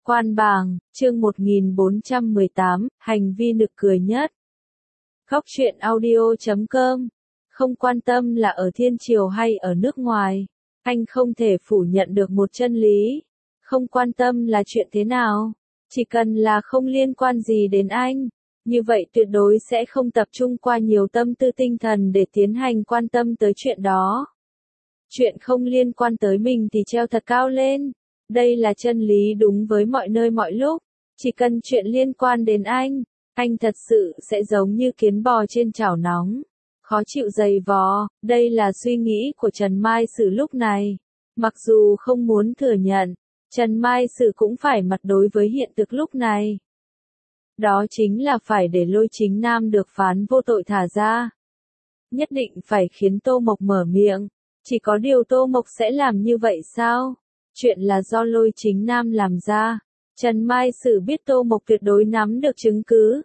Quan bàng, chương 1418, hành vi nực cười nhất. Góc truyện audio.com. Không quan tâm là ở thiên triều hay ở nước ngoài, anh không thể phủ nhận được một chân lý. Không quan tâm là chuyện thế nào, chỉ cần là không liên quan gì đến anh, như vậy tuyệt đối sẽ không tập trung qua nhiều tâm tư tinh thần để tiến hành quan tâm tới chuyện đó. Chuyện không liên quan tới mình thì treo thật cao lên. Đây là chân lý đúng với mọi nơi mọi lúc. Chỉ cần chuyện liên quan đến anh thật sự sẽ giống như kiến bò trên chảo nóng, khó chịu dày vò. Đây là suy nghĩ của Trần Mai Sử lúc này. Mặc dù không muốn thừa nhận, Trần Mai Sử cũng phải mặt đối với hiện thực lúc này. Đó chính là phải để Lôi Chính Nam được phán vô tội thả ra. Nhất định phải khiến Tô Mộc mở miệng. Chỉ có điều Tô Mộc sẽ làm như vậy sao? Chuyện là do Lôi Chính Nam làm ra. Trần Mai Sử biết Tô Mộc tuyệt đối nắm được chứng cứ.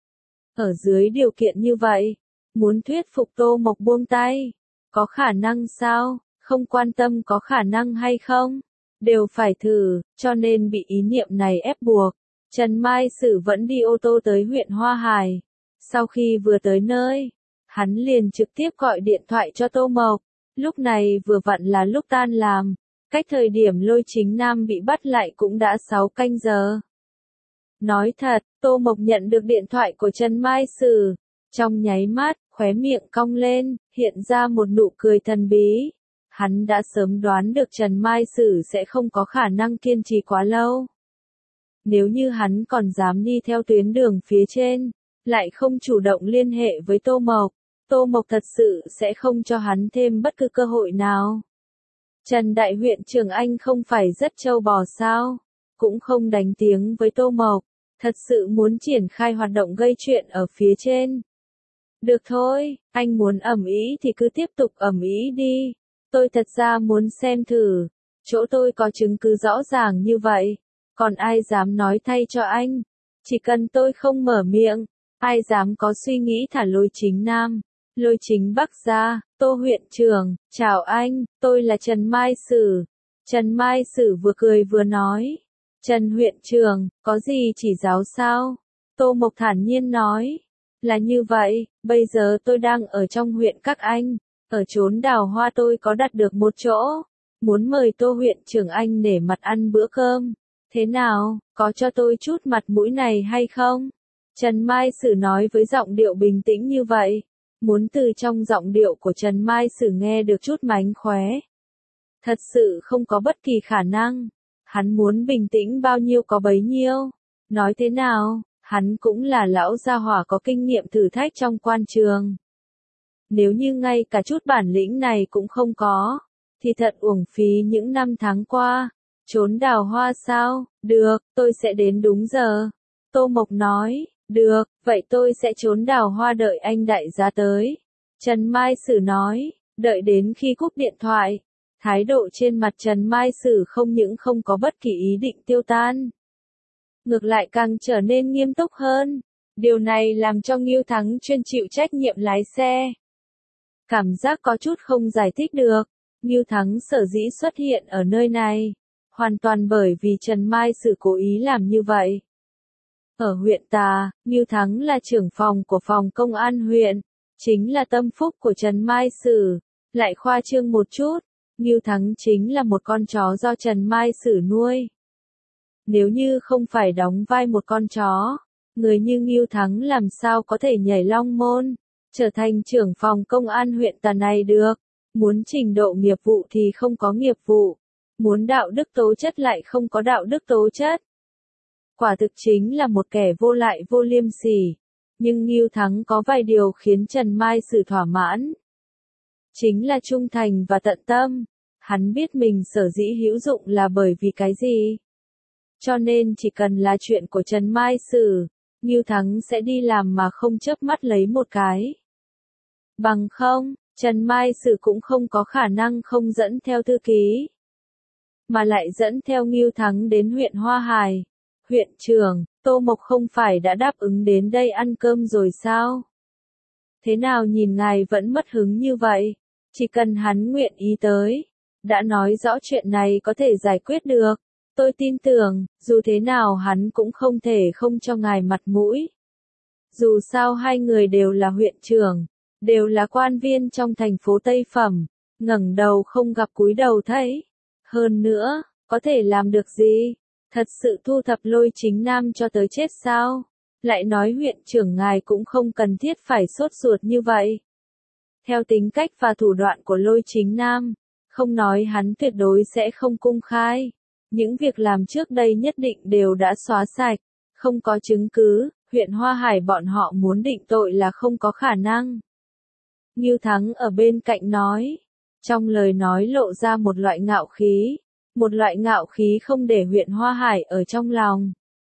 Ở dưới điều kiện như vậy, muốn thuyết phục Tô Mộc buông tay, có khả năng sao? Không quan tâm có khả năng hay không, đều phải thử, cho nên bị ý niệm này ép buộc. Trần Mai Sử vẫn đi ô tô tới huyện Hoa Hải. Sau khi vừa tới nơi, hắn liền trực tiếp gọi điện thoại cho Tô Mộc. Lúc này vừa vặn là lúc tan làm. Cách thời điểm Lôi Chính Nam bị bắt lại cũng đã 6 canh giờ. Nói thật, Tô Mộc nhận được điện thoại của Trần Mai Sử. Trong nháy mắt, khóe miệng cong lên, hiện ra một nụ cười thần bí. Hắn đã sớm đoán được Trần Mai Sử sẽ không có khả năng kiên trì quá lâu. Nếu như hắn còn dám đi theo tuyến đường phía trên, lại không chủ động liên hệ với Tô Mộc, Tô Mộc thật sự sẽ không cho hắn thêm bất cứ cơ hội nào. Trần Đại huyện trưởng anh không phải rất trâu bò sao, cũng không đánh tiếng với Tô Mộc, thật sự muốn triển khai hoạt động gây chuyện ở phía trên. Được thôi, anh muốn ầm ĩ thì cứ tiếp tục ầm ĩ đi, tôi thật ra muốn xem thử, chỗ tôi có chứng cứ rõ ràng như vậy, còn ai dám nói thay cho anh, chỉ cần tôi không mở miệng, ai dám có suy nghĩ thả Lôi Chính Nam. Lôi Chính Bắc ra, Tô huyện trưởng, chào anh, tôi là Trần Mai Sử. Trần Mai Sử vừa cười vừa nói, Trần huyện trưởng, có gì chỉ giáo sao? Tô Mộc thản nhiên nói, là như vậy, bây giờ tôi đang ở trong huyện các anh, ở chốn Đào Hoa tôi có đặt được một chỗ, muốn mời Tô huyện trưởng anh nể mặt ăn bữa cơm, thế nào, có cho tôi chút mặt mũi này hay không? Trần Mai Sử nói với giọng điệu bình tĩnh như vậy. Muốn từ trong giọng điệu của Trần Mai Sử nghe được chút mánh khóe. Thật sự không có bất kỳ khả năng. Hắn muốn bình tĩnh bao nhiêu có bấy nhiêu. Nói thế nào, hắn cũng là lão gia hỏa có kinh nghiệm thử thách trong quan trường. Nếu như ngay cả chút bản lĩnh này cũng không có, thì thật uổng phí những năm tháng qua. Trốn Đào Hoa sao? Được, tôi sẽ đến đúng giờ. Tô Mộc nói. Được, vậy tôi sẽ trốn Đào Hoa đợi anh đại gia tới. Trần Mai Sử nói, đợi đến khi cúp điện thoại. Thái độ trên mặt Trần Mai Sử không những không có bất kỳ ý định tiêu tan. Ngược lại càng trở nên nghiêm túc hơn. Điều này làm cho Ngưu Thắng chuyên chịu trách nhiệm lái xe. Cảm giác có chút không giải thích được. Ngưu Thắng sở dĩ xuất hiện ở nơi này. Hoàn toàn bởi vì Trần Mai Sử cố ý làm như vậy. Ở huyện Tà, Ngưu Thắng là trưởng phòng của phòng công an huyện, chính là tâm phúc của Trần Mai Sử. Lại khoa trương một chút, Ngưu Thắng chính là một con chó do Trần Mai Sử nuôi. Nếu như không phải đóng vai một con chó, người như Ngưu Thắng làm sao có thể nhảy long môn, trở thành trưởng phòng công an huyện Tà này được. Muốn trình độ nghiệp vụ thì không có nghiệp vụ, muốn đạo đức tố chất lại không có đạo đức tố chất. Quả thực chính là một kẻ vô lại vô liêm sỉ. Nhưng Ngưu Thắng có vài điều khiến Trần Mai Sử thỏa mãn. Chính là trung thành và tận tâm. Hắn biết mình sở dĩ hữu dụng là bởi vì cái gì. Cho nên chỉ cần là chuyện của Trần Mai Sử, Ngưu Thắng sẽ đi làm mà không chớp mắt lấy một cái. Bằng không, Trần Mai Sử cũng không có khả năng không dẫn theo thư ký. Mà lại dẫn theo Ngưu Thắng đến huyện Hoa Hải. Huyện trưởng, Tô Mộc không phải đã đáp ứng đến đây ăn cơm rồi sao? Thế nào nhìn ngài vẫn mất hứng như vậy? Chỉ cần hắn nguyện ý tới, đã nói rõ chuyện này có thể giải quyết được. Tôi tin tưởng, dù thế nào hắn cũng không thể không cho ngài mặt mũi. Dù sao hai người đều là huyện trưởng, đều là quan viên trong thành phố Tây Phẩm, ngẩng đầu không gặp cúi đầu thấy. Hơn nữa, có thể làm được gì? Thật sự thu thập Lôi Chính Nam cho tới chết sao? Lại nói huyện trưởng ngài cũng không cần thiết phải sốt ruột như vậy. Theo tính cách và thủ đoạn của Lôi Chính Nam, không nói hắn tuyệt đối sẽ không công khai. Những việc làm trước đây nhất định đều đã xóa sạch, không có chứng cứ, huyện Hoa Hải bọn họ muốn định tội là không có khả năng. Ngưu Thắng ở bên cạnh nói, trong lời nói lộ ra một loại ngạo khí không để huyện Hoa Hải ở trong lòng.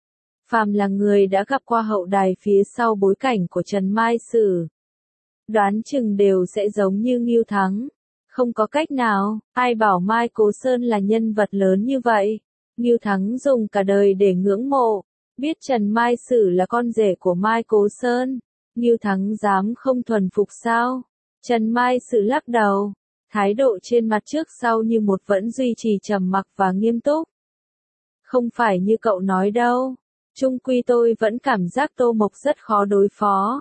Phàm là người đã gặp qua hậu đài phía sau bối cảnh của Trần Mai Sử, đoán chừng đều sẽ giống như Ngưu Thắng. Không có cách nào, ai bảo Mai Cố Sơn là nhân vật lớn như vậy. Ngưu Thắng dùng cả đời để ngưỡng mộ, biết Trần Mai Sử là con rể của Mai Cố Sơn. Ngưu Thắng dám không thuần phục sao? Trần Mai Sử lắc đầu, thái độ trên mặt trước sau như một vẫn duy trì trầm mặc và nghiêm túc. Không phải như cậu nói đâu, chung quy tôi vẫn cảm giác Tô Mộc rất khó đối phó.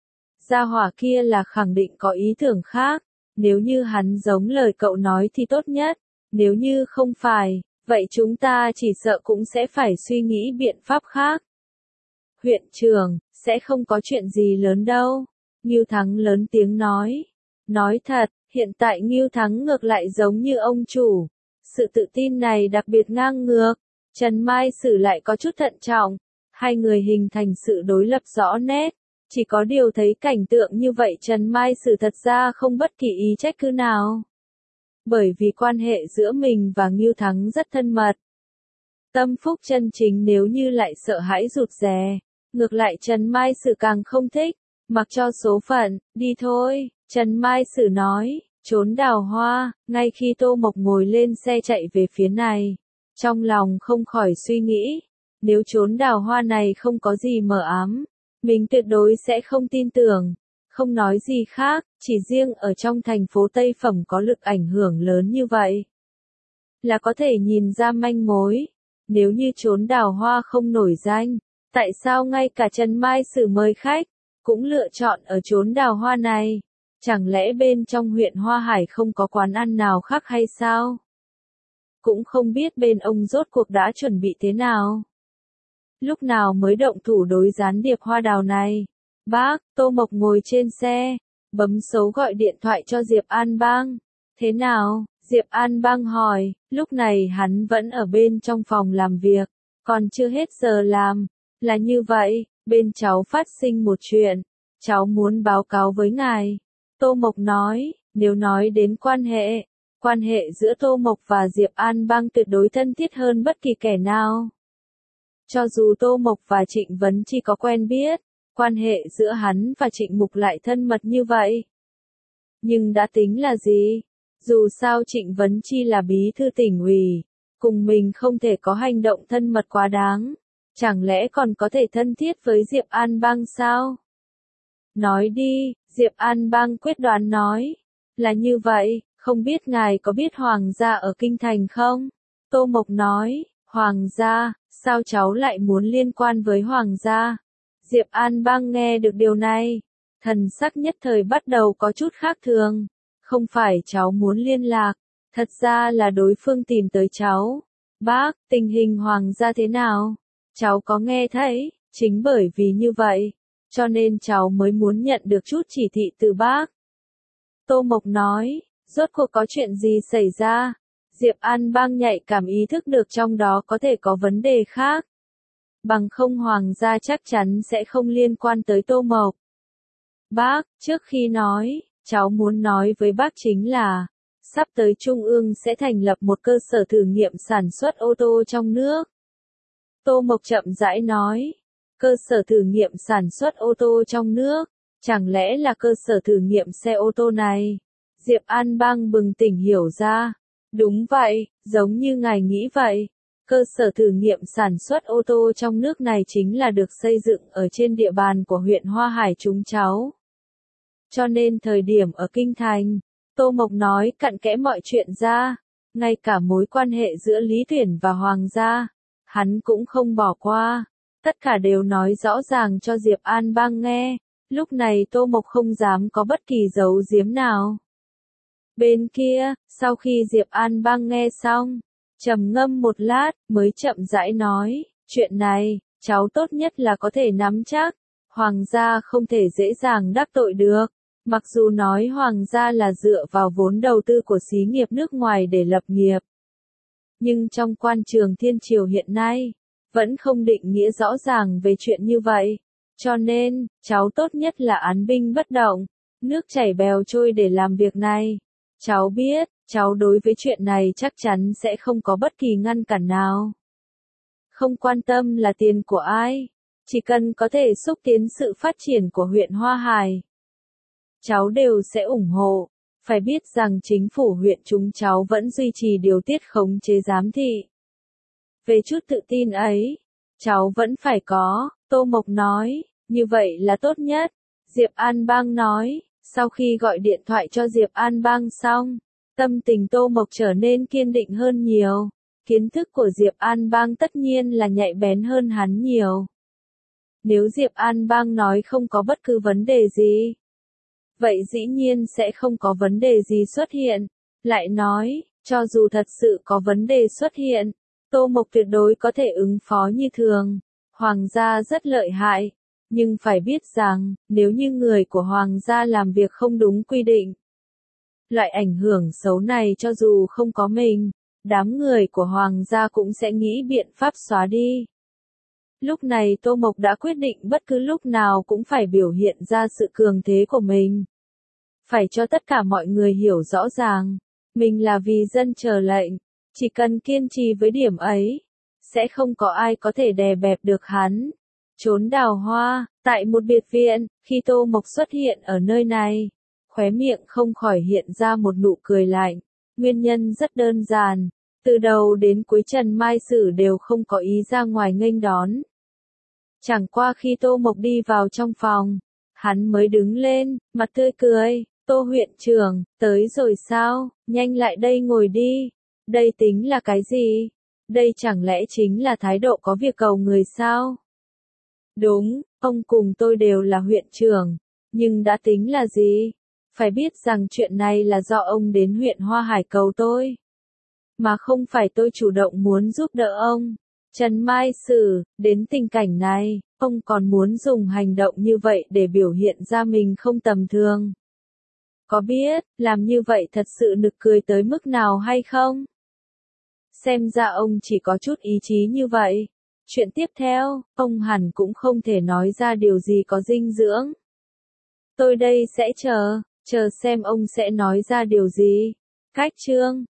Gia hỏa kia là khẳng định có ý tưởng khác. Nếu như hắn giống lời cậu nói thì tốt nhất, nếu như không phải, vậy chúng ta chỉ sợ cũng sẽ phải suy nghĩ biện pháp khác. Huyện trưởng, sẽ không có chuyện gì lớn đâu. Ngưu Thắng lớn tiếng nói. Nói thật, hiện tại Ngưu Thắng ngược lại giống như ông chủ. Sự tự tin này đặc biệt ngang ngược. Trần Mai Sử lại có chút thận trọng. Hai người hình thành sự đối lập rõ nét. Chỉ có điều thấy cảnh tượng như vậy Trần Mai Sử thật ra không bất kỳ ý trách cứ nào. Bởi vì quan hệ giữa mình và Ngưu Thắng rất thân mật. Tâm phúc chân chính nếu như lại sợ hãi rụt rè. Ngược lại Trần Mai Sử càng không thích. Mặc cho số phận, đi thôi, Trần Mai Sử nói, trốn đào hoa. Ngay khi Tô Mộc ngồi lên xe chạy về phía này, trong lòng không khỏi suy nghĩ. Nếu trốn đào hoa này không có gì mờ ám, mình tuyệt đối sẽ không tin tưởng. Không nói gì khác, chỉ riêng ở trong thành phố Tây Phẩm có lực ảnh hưởng lớn như vậy, là có thể nhìn ra manh mối. Nếu như trốn đào hoa không nổi danh, tại sao ngay cả Trần Mai Sử mời khách, cũng lựa chọn ở trốn đào hoa này? Chẳng lẽ bên trong huyện Hoa Hải không có quán ăn nào khác hay sao? Cũng không biết bên ông rốt cuộc đã chuẩn bị thế nào. Lúc nào mới động thủ đối gián điệp hoa đào này? Bác, Tô Mộc ngồi trên xe, bấm số gọi điện thoại cho Diệp An Bang. Thế nào? Diệp An Bang hỏi, lúc này hắn vẫn ở bên trong phòng làm việc, còn chưa hết giờ làm. Là như vậy, bên cháu phát sinh một chuyện, cháu muốn báo cáo với ngài. Tô Mộc nói, nếu nói đến quan hệ giữa Tô Mộc và Diệp An Bang tuyệt đối thân thiết hơn bất kỳ kẻ nào. Cho dù Tô Mộc và Trịnh Vấn Chi có quen biết, quan hệ giữa hắn và Trịnh Mục lại thân mật như vậy. Nhưng đã tính là gì? Dù sao Trịnh Vấn Chi là bí thư tỉnh ủy, cùng mình không thể có hành động thân mật quá đáng. Chẳng lẽ còn có thể thân thiết với Diệp An Bang sao? Nói đi, Diệp An Bang quyết đoán nói. Là như vậy, không biết ngài có biết Hoàng gia ở Kinh Thành không? Tô Mộc nói, Hoàng gia, sao cháu lại muốn liên quan với Hoàng gia? Diệp An Bang nghe được điều này, thần sắc nhất thời bắt đầu có chút khác thường. Không phải cháu muốn liên lạc, thật ra là đối phương tìm tới cháu. Bác, tình hình Hoàng gia thế nào? Cháu có nghe thấy, chính bởi vì như vậy, cho nên cháu mới muốn nhận được chút chỉ thị từ bác. Tô Mộc nói, rốt cuộc có chuyện gì xảy ra? Diệp An Bang nhạy cảm ý thức được trong đó có thể có vấn đề khác. Bằng không Hoàng gia chắc chắn sẽ không liên quan tới Tô Mộc. Bác, trước khi nói, cháu muốn nói với bác chính là, sắp tới Trung ương sẽ thành lập một cơ sở thử nghiệm sản xuất ô tô trong nước. Tô Mộc chậm rãi nói, cơ sở thử nghiệm sản xuất ô tô trong nước, chẳng lẽ là cơ sở thử nghiệm xe ô tô này? Diệp An Bang bừng tỉnh hiểu ra. Đúng vậy, giống như ngài nghĩ vậy. Cơ sở thử nghiệm sản xuất ô tô trong nước này chính là được xây dựng ở trên địa bàn của huyện Hoa Hải chúng cháu. Cho nên thời điểm ở Kinh Thành, Tô Mộc nói cặn kẽ mọi chuyện ra. ngay cả mối quan hệ giữa Lý Tuyển và Hoàng gia, hắn cũng không bỏ qua. Tất cả đều nói rõ ràng cho Diệp An Bang nghe, lúc này Tô Mộc không dám có bất kỳ giấu giếm nào. Bên kia, sau khi Diệp An Bang nghe xong, trầm ngâm một lát, mới chậm rãi nói, chuyện này, cháu tốt nhất là có thể nắm chắc, Hoàng gia không thể dễ dàng đắc tội được. Mặc dù nói Hoàng gia là dựa vào vốn đầu tư của xí nghiệp nước ngoài để lập nghiệp, nhưng trong quan trường thiên triều hiện nay, vẫn không định nghĩa rõ ràng về chuyện như vậy. Cho nên, cháu tốt nhất là án binh bất động, nước chảy bèo trôi để làm việc này. Cháu biết, cháu đối với chuyện này chắc chắn sẽ không có bất kỳ ngăn cản nào. Không quan tâm là tiền của ai, chỉ cần có thể xúc tiến sự phát triển của huyện Hoa Hải, cháu đều sẽ ủng hộ. Phải biết rằng chính phủ huyện chúng cháu vẫn duy trì điều tiết khống chế giám thị. Về chút tự tin ấy, cháu vẫn phải có, Tô Mộc nói, như vậy là tốt nhất. Diệp An Bang nói, sau khi gọi điện thoại cho Diệp An Bang xong, tâm tình Tô Mộc trở nên kiên định hơn nhiều. Kiến thức của Diệp An Bang tất nhiên là nhạy bén hơn hắn nhiều. Nếu Diệp An Bang nói không có bất cứ vấn đề gì, vậy dĩ nhiên sẽ không có vấn đề gì xuất hiện. Lại nói, cho dù thật sự có vấn đề xuất hiện, Tô Mộc tuyệt đối có thể ứng phó như thường. Hoàng gia rất lợi hại, nhưng phải biết rằng, nếu như người của Hoàng gia làm việc không đúng quy định, loại ảnh hưởng xấu này cho dù không có mình, đám người của Hoàng gia cũng sẽ nghĩ biện pháp xóa đi. Lúc này Tô Mộc đã quyết định bất cứ lúc nào cũng phải biểu hiện ra sự cường thế của mình. Phải cho tất cả mọi người hiểu rõ ràng, mình là vì dân chờ lệnh, chỉ cần kiên trì với điểm ấy, sẽ không có ai có thể đè bẹp được hắn. Trốn đào hoa, tại một biệt viện, khi Tô Mộc xuất hiện ở nơi này, khóe miệng không khỏi hiện ra một nụ cười lạnh. Nguyên nhân rất đơn giản, từ đầu đến cuối Trần Mai Sử đều không có ý ra ngoài nghênh đón. Chẳng qua khi Tô Mộc đi vào trong phòng, hắn mới đứng lên, mặt tươi cười, Tô huyện trưởng, tới rồi sao, nhanh lại đây ngồi đi, đây tính là cái gì? Đây chẳng lẽ chính là thái độ có việc cầu người sao? Đúng, ông cùng tôi đều là huyện trưởng, nhưng đã tính là gì? Phải biết rằng chuyện này là do ông đến huyện Hoa Hải cầu tôi, mà không phải tôi chủ động muốn giúp đỡ ông. Trần Mai Sử, đến tình cảnh này, ông còn muốn dùng hành động như vậy để biểu hiện ra mình không tầm thường. Có biết, làm như vậy thật sự nực cười tới mức nào hay không? Xem ra ông chỉ có chút ý chí như vậy. Chuyện tiếp theo, ông hẳn cũng không thể nói ra điều gì có dinh dưỡng. Tôi đây sẽ chờ xem ông sẽ nói ra điều gì. Cách chương